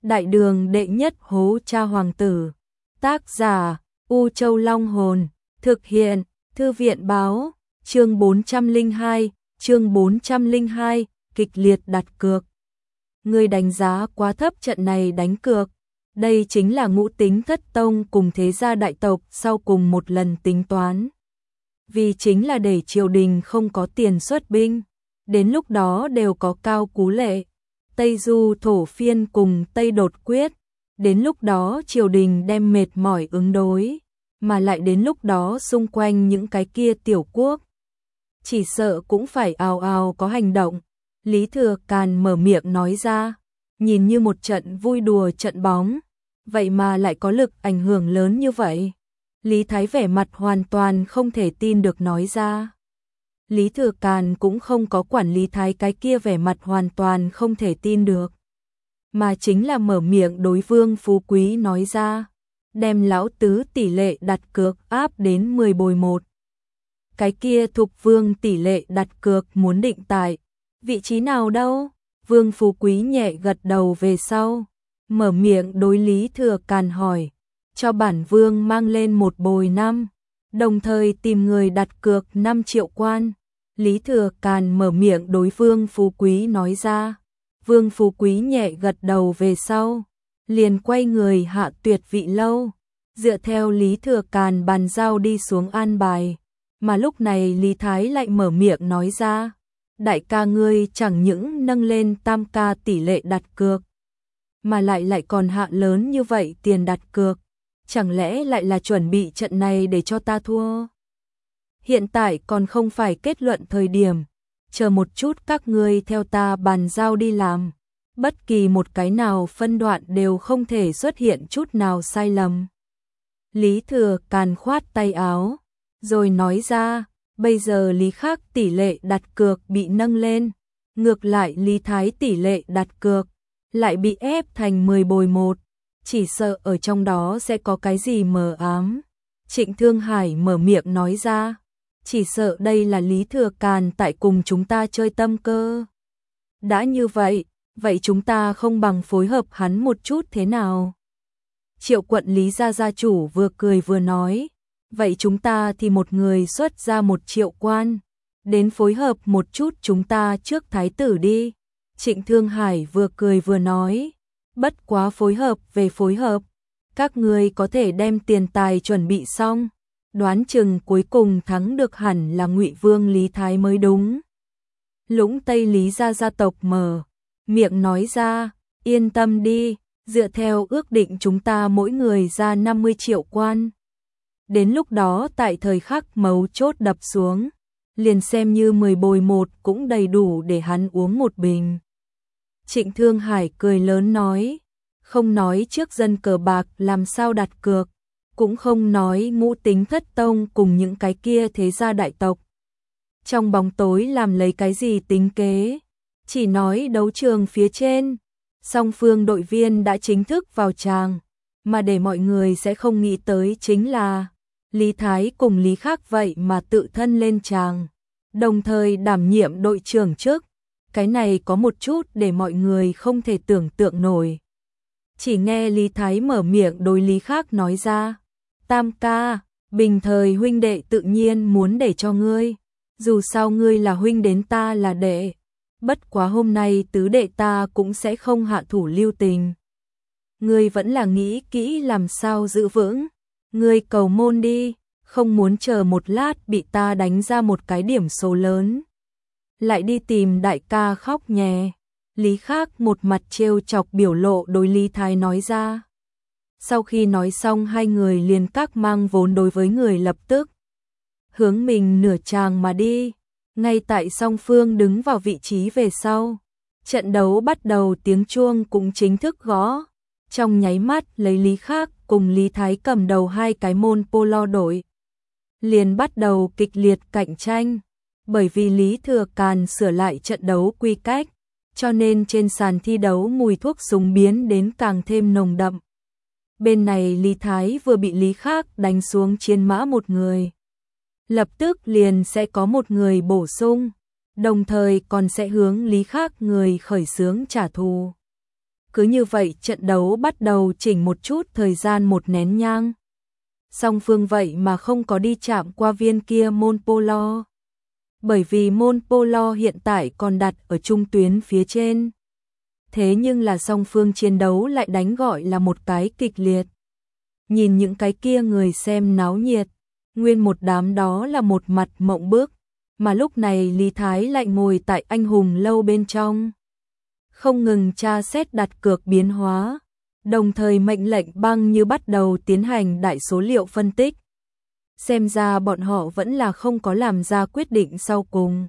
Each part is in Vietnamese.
Đại đường đệ nhất hố cha hoàng tử. Tác giả U Châu Long Hồn. Thực hiện Thư viện báo. Chương 402, kịch liệt đặt cược. Ngươi đánh giá quá thấp trận này đánh cược. Đây chính là ngũ tính thất tông cùng thế gia đại tộc sau cùng một lần tính toán. Vì chính là để triều đình không có tiền xuất binh. Đến lúc đó đều có Cao Cú Lệ, Tây Du Thổ Phiên cùng Tây Đột Quyết. Đến lúc đó triều đình đem mệt mỏi ứng đối. Mà lại đến lúc đó xung quanh những cái kia tiểu quốc chỉ sợ cũng phải ào ào có hành động. Lý Thừa Càn mở miệng nói ra, nhìn như một trận vui đùa trận bóng, vậy mà lại có lực ảnh hưởng lớn như vậy. Lý Thái vẻ mặt hoàn toàn không thể tin được nói ra. Lý Thừa Càn cũng không có quản Lý Thái cái kia vẻ mặt hoàn toàn không thể tin được, mà chính là mở miệng đối Vương Phú Quý nói ra, đem lão tứ tỷ lệ đặt cược áp đến 10/1. Cái kia Thục Vương tỷ lệ đặt cược muốn định tại vị trí nào đâu? Vương Phú Quý nhẹ gật đầu về sau, mở miệng đối Lý Thừa Càn hỏi, cho bản vương mang lên 1/5, đồng thời tìm người đặt cược 5 triệu quan. Lý Thừa Càn mở miệng đối Vương Phú Quý nói ra. Vương Phú Quý nhẹ gật đầu về sau, liền quay người hạ tuyệt vị lâu, dựa theo Lý Thừa Càn bàn giao đi xuống an bài. Mà lúc này Lý Thái lại mở miệng nói ra, đại ca ngươi chẳng những nâng lên tam ca tỷ lệ đặt cược, mà lại còn hạ lớn như vậy tiền đặt cược, chẳng lẽ lại là chuẩn bị trận này để cho ta thua? Hiện tại còn không phải kết luận thời điểm, chờ một chút các ngươi theo ta bàn giao đi làm, bất kỳ một cái nào phân đoạn đều không thể xuất hiện chút nào sai lầm. Lý Thừa Càn khoát tay áo, rồi nói ra, bây giờ Lý Khắc tỷ lệ đặt cược bị nâng lên, ngược lại Lý Thái tỷ lệ đặt cược lại bị ép thành 10/1, chỉ sợ ở trong đó sẽ có cái gì mờ ám. Trịnh Thương Hải mở miệng nói ra, chỉ sợ đây là Lý Thừa Càn tại cùng chúng ta chơi tâm cơ. Đã như vậy, vậy chúng ta không bằng phối hợp hắn một chút thế nào? Triệu quận Lý gia gia chủ vừa cười vừa nói, vậy chúng ta thì một người xuất ra 1 triệu quan, đến phối hợp một chút chúng ta trước thái tử đi. Trịnh Thương Hải vừa cười vừa nói, bất quá phối hợp về phối hợp, các ngươi có thể đem tiền tài chuẩn bị xong, đoán chừng cuối cùng thắng được hẳn là Ngụy Vương Lý Thái mới đúng. Lũng Tây Lý gia gia tộc mở miệng nói ra, yên tâm đi, dựa theo ước định chúng ta mỗi người ra 50 triệu quan. Đến lúc đó tại thời khắc mấu chốt đập xuống, liền xem như 10/1 cũng đầy đủ để hắn uống một bình. Trịnh Thương Hải cười lớn nói, không nói trước dân cờ bạc làm sao đặt cược, cũng không nói ngũ tính thất tông cùng những cái kia thế gia đại tộc trong bóng tối làm lấy cái gì tính kế, chỉ nói đấu trường phía trên, song phương đội viên đã chính thức vào tràng, mà để mọi người sẽ không nghĩ tới chính là Lý Thái cùng Lý Khắc vậy mà tự thân lên tràng, đồng thời đảm nhiệm đội trưởng chức. Cái này có một chút để mọi người không thể tưởng tượng nổi. Chỉ nghe Lý Thái mở miệng đối Lý Khắc nói ra, tam ca, bình thời huynh đệ tự nhiên muốn để cho ngươi, dù sao ngươi là huynh đến ta là đệ, bất quá hôm nay tứ đệ ta cũng sẽ không hạ thủ lưu tình. Ngươi vẫn là nghĩ kỹ làm sao giữ vững, ngươi cầu môn đi, không muốn chờ một lát bị ta đánh ra một cái điểm số lớn, lại đi tìm đại ca khóc nhè. Lý Khắc một mặt trêu chọc biểu lộ đối Lý Thái nói ra. Sau khi nói xong hai người liền các mang vốn đối với người lập tức hướng mình nửa tràng mà đi. Ngay tại song phương đứng vào vị trí về sau, trận đấu bắt đầu, tiếng chuông cũng chính thức gõ. Trong nháy mắt lấy Lý Khắc cùng Lý Thái cầm đầu hai cái môn polo đội liền bắt đầu kịch liệt cạnh tranh. Bởi vì Lý Thừa Càn sửa lại trận đấu quy cách, cho nên trên sàn thi đấu mùi thuốc súng biến đến càng thêm nồng đậm. Bên này Lý Thái vừa bị Lý Khắc đánh xuống chiến mã một người, lập tức liền sẽ có một người bổ sung, đồng thời còn sẽ hướng Lý Khắc người khởi xướng trả thù. Cứ như vậy trận đấu bắt đầu chỉnh một chút thời gian một nén nhang. Song phương vậy mà không có đi chạm qua viên kia môn polo. Bởi vì môn polo hiện tại còn đặt ở trung tuyến phía trên. Thế nhưng là song phương chiến đấu lại đánh gọi là một cái kịch liệt. Nhìn những cái kia người xem náo nhiệt, nguyên một đám đó là một mặt mộng bức, mà lúc này Lý Thái lại ngồi tại anh hùng lâu bên trong. Không ngừng tra xét đặt cược biến hóa, đồng thời mệnh lệnh băng như bắt đầu tiến hành đại số liệu phân tích. Xem ra bọn họ vẫn là không có làm ra quyết định sau cùng.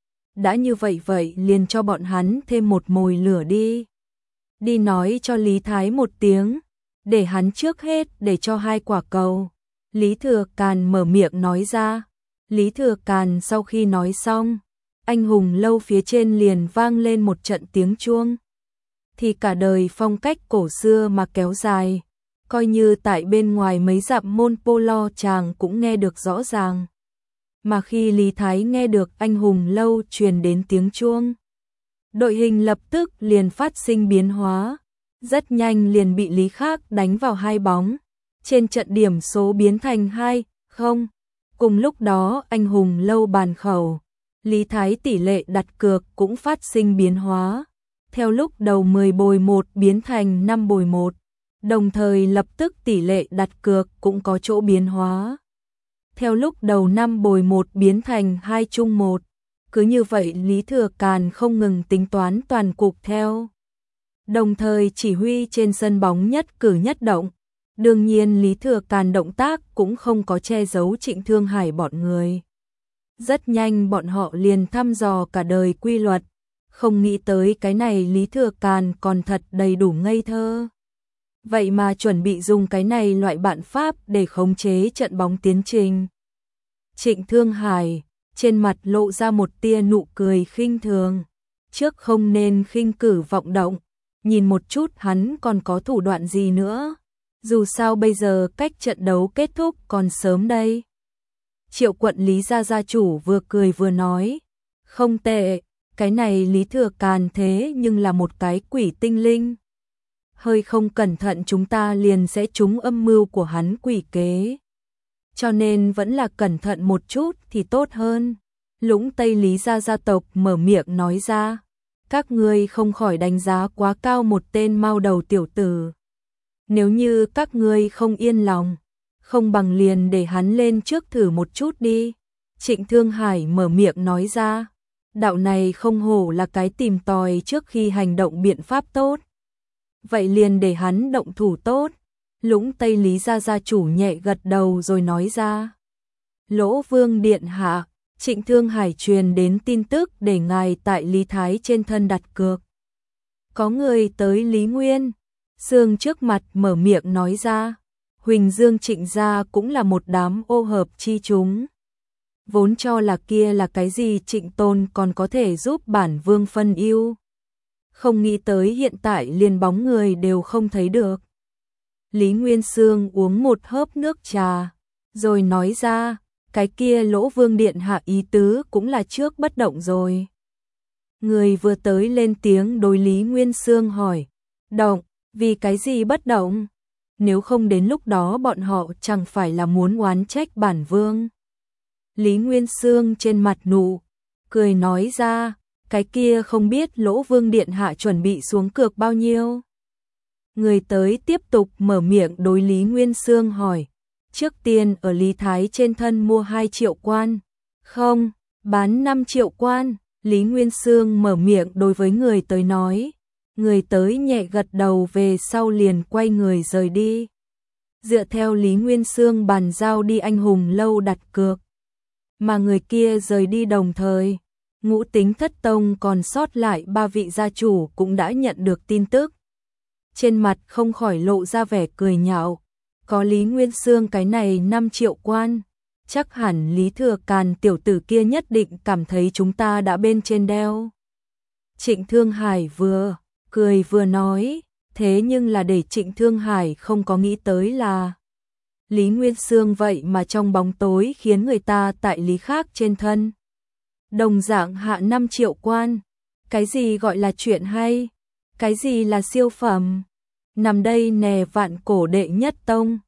Đã như vậy liền cho bọn hắn thêm một mồi lửa đi. Đi nói cho Lý Thái một tiếng, để hắn trước hết để cho 2 quả cầu. Lý Thừa Càn mở miệng nói ra. Lý Thừa Càn sau khi nói xong, anh hùng lâu phía trên liền vang lên một trận tiếng chuông. Thì cả đời phong cách cổ xưa mà kéo dài, coi như tại bên ngoài mấy dặm môn polo chàng cũng nghe được rõ ràng. Mà khi Lý Thái nghe được anh hùng lâu truyền đến tiếng chuông, đội hình lập tức liền phát sinh biến hóa, rất nhanh liền bị Lý Khác đánh vào 2 bóng. Trên trận điểm số biến thành 2-0. Cùng lúc đó anh hùng lâu bàn khẩu, Lý Thái tỷ lệ đặt cược cũng phát sinh biến hóa. Theo lúc đầu 10-1 biến thành 5-1, đồng thời lập tức tỷ lệ đặt cược cũng có chỗ biến hóa. Theo lúc đầu 5-1 biến thành 2-1, cứ như vậy Lý Thừa Càn không ngừng tính toán toàn cục theo. Đồng thời chỉ huy trên sân bóng nhất cử nhất động. Đương nhiên Lý Thừa Càn động tác cũng không có che giấu Trịnh Thương Hải bọn người. Rất nhanh bọn họ liền thăm dò cả đời quy luật, không nghĩ tới cái này Lý Thừa Càn còn thật đầy đủ ngây thơ. Vậy mà chuẩn bị dùng cái này loại biện pháp để khống chế trận bóng tiến trình. Trịnh Thương Hải trên mặt lộ ra một tia nụ cười khinh thường, trước không nên khinh cử vọng động, nhìn một chút hắn còn có thủ đoạn gì nữa. Dù sao bây giờ cách trận đấu kết thúc còn sớm đây. Triệu quận Lý gia chủ vừa cười vừa nói, không tệ, cái này Lý Thừa Càn thế nhưng là một cái quỷ tinh linh. Hơi không cẩn thận chúng ta liền sẽ trúng âm mưu của hắn quỷ kế. Cho nên vẫn là cẩn thận một chút thì tốt hơn. Lũng Tây Lý gia tộc mở miệng nói ra, các ngươi không khỏi đánh giá quá cao một tên mao đầu tiểu tử. Nếu như các ngươi không yên lòng, không bằng liền để hắn lên trước thử một chút đi. Trịnh Thương Hải mở miệng nói ra, đạo này không hổ là cái tìm tòi trước khi hành động biện pháp tốt. Vậy liền để hắn động thủ tốt. Lũng Tây Lý gia chủ nhẹ gật đầu rồi nói ra. Lỗ Vương điện hạ, Trịnh Thương Hải truyền đến tin tức để ngài tại Lý Thái trên thân đặt cược. Có người tới Lý Nguyên. Sương trước mặt mở miệng nói ra, Huỳnh Dương Trịnh gia cũng là một đám ô hợp chi chúng. Vốn cho là kia là cái gì Trịnh Tôn còn có thể giúp bản vương phân ưu. Không nghĩ tới hiện tại liền bóng người đều không thấy được. Lý Nguyên Sương uống một hớp nước trà, rồi nói ra, cái kia Lỗ Vương điện hạ ý tứ cũng là trước bất động rồi. Người vừa tới lên tiếng đối Lý Nguyên Sương hỏi, động. Vì cái gì bất động? Nếu không đến lúc đó bọn họ chẳng phải là muốn oán trách bản vương. Lý Nguyên Sương trên mặt nụ cười nói ra, cái kia không biết Lỗ Vương điện hạ chuẩn bị xuống cược bao nhiêu. Người tới tiếp tục mở miệng đối Lý Nguyên Sương hỏi, trước tiên ở Lý Thái trên thân mua 2 triệu quan. Không, bán 5 triệu quan. Lý Nguyên Sương mở miệng đối với người tới nói. Người tới nhẹ gật đầu về sau liền quay người rời đi. Dựa theo Lý Nguyên Sương bàn giao đi anh hùng lâu đặt cược. Mà người kia rời đi đồng thời, Ngũ Tính Thất Tông còn sót lại 3 vị gia chủ cũng đã nhận được tin tức. Trên mặt không khỏi lộ ra vẻ cười nhạo. Có Lý Nguyên Sương cái này 5 triệu quan, chắc hẳn Lý Thừa Càn tiểu tử kia nhất định cảm thấy chúng ta đã bên trên đeo. Trịnh Thương Hải vừa cười vừa nói, thế nhưng là để Trịnh Thương Hải không có nghĩ tới là Lý Nguyên Sương vậy mà trong bóng tối khiến người ta tại Lý Khác trên thân. Đồng dạng hạ 5 triệu quan, cái gì gọi là chuyện hay, Cái gì là siêu phẩm? Nằm đây nè, vạn cổ đệ nhất tông.